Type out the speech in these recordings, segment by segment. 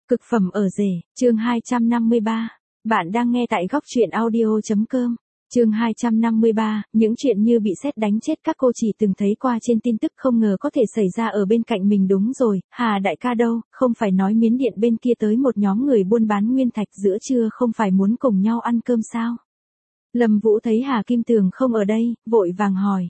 Cực phẩm ở rể, chương 253. Bạn đang nghe tại góc truyện audio.com. Chương 253, những chuyện như bị sét đánh chết các cô chỉ từng thấy qua trên tin tức không ngờ có thể xảy ra ở bên cạnh mình. Đúng rồi, Hà đại ca đâu, không phải nói Miến Điện bên kia tới một nhóm người buôn bán nguyên thạch giữa trưa không phải muốn cùng nhau ăn cơm sao? Lâm Vũ thấy Hà Kim Tường không ở đây, vội vàng hỏi.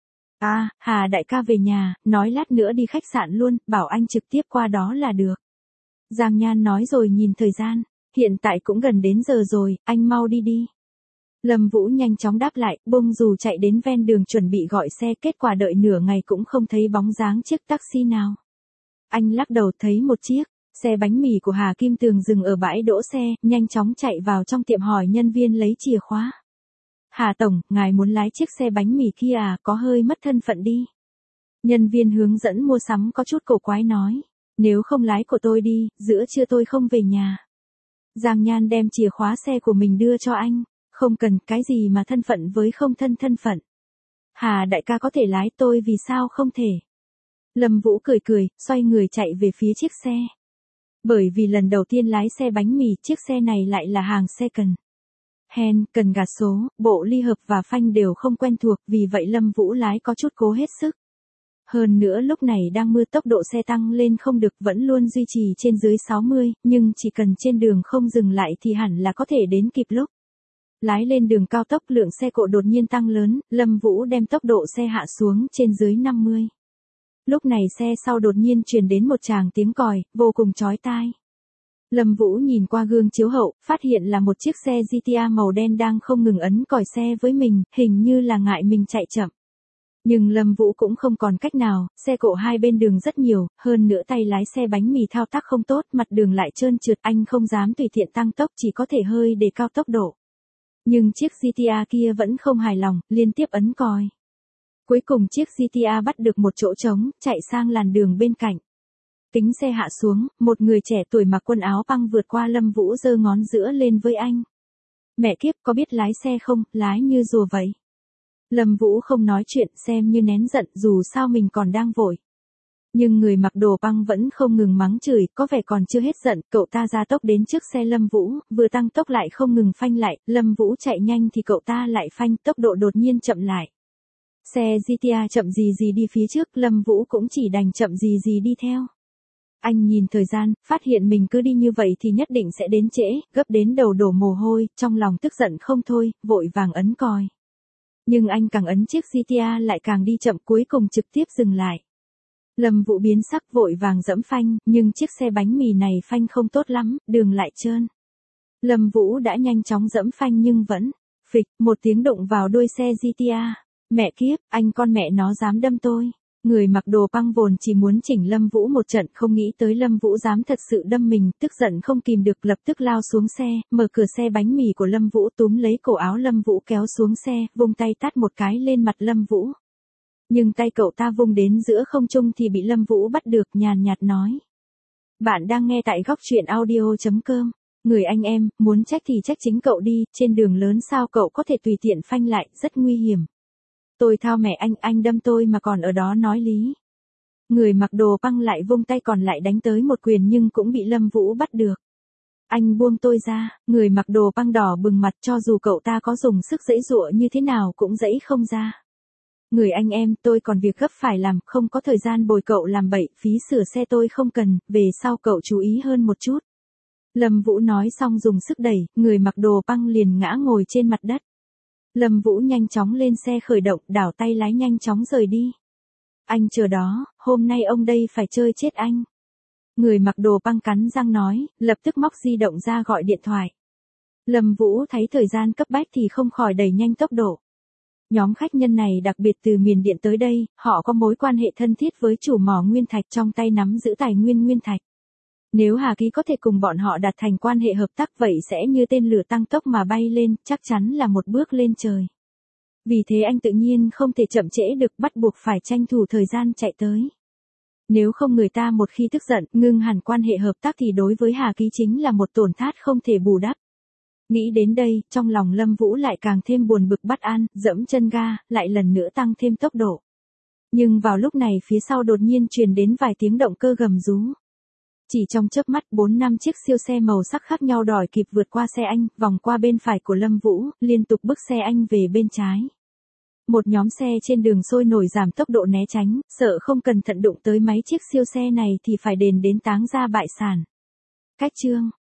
À, Hà đại ca về nhà, nói lát nữa đi khách sạn luôn, bảo anh trực tiếp qua đó là được. Giang Nhan nói rồi nhìn thời gian, hiện tại cũng gần đến giờ rồi, anh mau đi đi. Lâm Vũ nhanh chóng đáp lại, bông dù chạy đến ven đường chuẩn bị gọi xe, kết quả đợi nửa ngày cũng không thấy bóng dáng chiếc taxi nào. Anh lắc đầu thấy một chiếc xe bánh mì của Hà Kim Tường dừng ở bãi đỗ xe, nhanh chóng chạy vào trong tiệm hỏi nhân viên lấy chìa khóa. Hà tổng, ngài muốn lái chiếc xe bánh mì kia à, có hơi mất thân phận đi. Nhân viên hướng dẫn mua sắm có chút cổ quái nói. Nếu không lái của tôi đi, giữa trưa tôi không về nhà. Giang Nhan đem chìa khóa xe của mình đưa cho anh. Không cần, cái gì mà thân phận với không thân phận. Hà đại ca có thể lái, tôi vì sao không thể. Lâm Vũ cười cười, xoay người chạy về phía chiếc xe. Bởi vì lần đầu tiên lái xe bánh mì, chiếc xe này lại là hàng second hand, cần gạt số, bộ ly hợp và phanh đều không quen thuộc, vì vậy Lâm Vũ lái có chút cố hết sức. Hơn nữa lúc này đang mưa, tốc độ xe tăng lên không được, vẫn luôn duy trì trên dưới 60, nhưng chỉ cần trên đường không dừng lại thì hẳn là có thể đến kịp lúc. Lái lên đường cao tốc, lượng xe cộ đột nhiên tăng lớn, Lâm Vũ đem tốc độ xe hạ xuống trên dưới 50. Lúc này xe sau đột nhiên truyền đến một tràng tiếng còi, vô cùng chói tai. Lâm Vũ nhìn qua gương chiếu hậu, phát hiện là một chiếc xe GTA màu đen đang không ngừng ấn còi xe với mình, hình như là ngại mình chạy chậm. Nhưng Lâm Vũ cũng không còn cách nào, xe cộ hai bên đường rất nhiều, hơn nữa tay lái xe bánh mì thao tác không tốt, mặt đường lại trơn trượt, anh không dám tùy tiện tăng tốc, chỉ có thể hơi đề cao tốc độ. Nhưng chiếc GTA kia vẫn không hài lòng, liên tiếp ấn còi. Cuối cùng chiếc GTA bắt được một chỗ trống, chạy sang làn đường bên cạnh. Kính xe hạ xuống, một người trẻ tuổi mặc quần áo băng vượt qua Lâm Vũ, giơ ngón giữa lên với anh. Mẹ kiếp, có biết lái xe không, lái như rùa vậy. Lâm Vũ không nói chuyện, xem như nén giận, dù sao mình còn đang vội. Nhưng người mặc đồ băng vẫn không ngừng mắng chửi, có vẻ còn chưa hết giận, cậu ta ra tốc đến trước xe Lâm Vũ, vừa tăng tốc lại không ngừng phanh lại, Lâm Vũ chạy nhanh thì cậu ta lại phanh, tốc độ đột nhiên chậm lại. Xe GTA chậm gì gì đi phía trước, Lâm Vũ cũng chỉ đành chậm gì gì đi theo. Anh nhìn thời gian, phát hiện mình cứ đi như vậy thì nhất định sẽ đến trễ, gấp đến đầu đổ mồ hôi, trong lòng tức giận không thôi, vội vàng ấn còi. Nhưng anh càng ấn chiếc GTA lại càng đi chậm, cuối cùng trực tiếp dừng lại. Lâm Vũ biến sắc, vội vàng giẫm phanh, nhưng chiếc xe bánh mì này phanh không tốt lắm, đường lại trơn. Lâm Vũ đã nhanh chóng giẫm phanh nhưng vẫn, phịch, một tiếng đụng vào đuôi xe GTA. Mẹ kiếp, anh con mẹ nó dám đâm tôi. Người mặc đồ băng vốn chỉ muốn chỉnh Lâm Vũ một trận, không nghĩ tới Lâm Vũ dám thật sự đâm mình, tức giận không kìm được, lập tức lao xuống xe, mở cửa xe bánh mì của Lâm Vũ, túm lấy cổ áo Lâm Vũ kéo xuống xe, vung tay tát một cái lên mặt Lâm Vũ. Nhưng tay cậu ta vung đến giữa không trung thì bị Lâm Vũ bắt được, nhàn nhạt nói. Bạn đang nghe tại góc truyện audio.com. Người anh em, muốn trách thì trách chính cậu đi, trên đường lớn sao cậu có thể tùy tiện phanh lại, rất nguy hiểm. Tôi thao mẹ anh đâm tôi mà còn ở đó nói lý. Người mặc đồ băng lại vung tay còn lại đánh tới một quyền nhưng cũng bị Lâm Vũ bắt được. Anh buông tôi ra, người mặc đồ băng đỏ bừng mặt, cho dù cậu ta có dùng sức giãy giụa như thế nào cũng giãy không ra. Người anh em, tôi còn việc gấp phải làm, không có thời gian bồi cậu làm bậy, phí sửa xe tôi không cần, về sau cậu chú ý hơn một chút. Lâm Vũ nói xong dùng sức đẩy, người mặc đồ băng liền ngã ngồi trên mặt đất. Lâm Vũ nhanh chóng lên xe khởi động, đảo tay lái nhanh chóng rời đi. Anh chờ đó, hôm nay ông đây phải chơi chết anh. Người mặc đồ băng cắn răng nói, lập tức móc di động ra gọi điện thoại. Lâm Vũ thấy thời gian cấp bách thì không khỏi đẩy nhanh tốc độ. Nhóm khách nhân này đặc biệt từ miền Điện tới đây, họ có mối quan hệ thân thiết với chủ mỏ nguyên thạch, trong tay nắm giữ tài nguyên nguyên thạch. Nếu Hà Ký có thể cùng bọn họ đạt thành quan hệ hợp tác vậy sẽ như tên lửa tăng tốc mà bay lên, chắc chắn là một bước lên trời. Vì thế anh tự nhiên không thể chậm trễ được, bắt buộc phải tranh thủ thời gian chạy tới. Nếu không người ta một khi tức giận, ngưng hẳn quan hệ hợp tác thì đối với Hà Ký chính là một tổn thất không thể bù đắp. Nghĩ đến đây, trong lòng Lâm Vũ lại càng thêm buồn bực bất an, dẫm chân ga, lại lần nữa tăng thêm tốc độ. Nhưng vào lúc này phía sau đột nhiên truyền đến vài tiếng động cơ gầm rú. Chỉ trong chớp mắt 4-5 chiếc siêu xe màu sắc khác nhau đòi kịp vượt qua xe anh, vòng qua bên phải của Lâm Vũ, liên tục bức xe anh về bên trái. Một nhóm xe trên đường sôi nổi giảm tốc độ né tránh, sợ không cẩn thận đụng tới mấy chiếc siêu xe này thì phải đền đến táng ra bại sản. Cách chương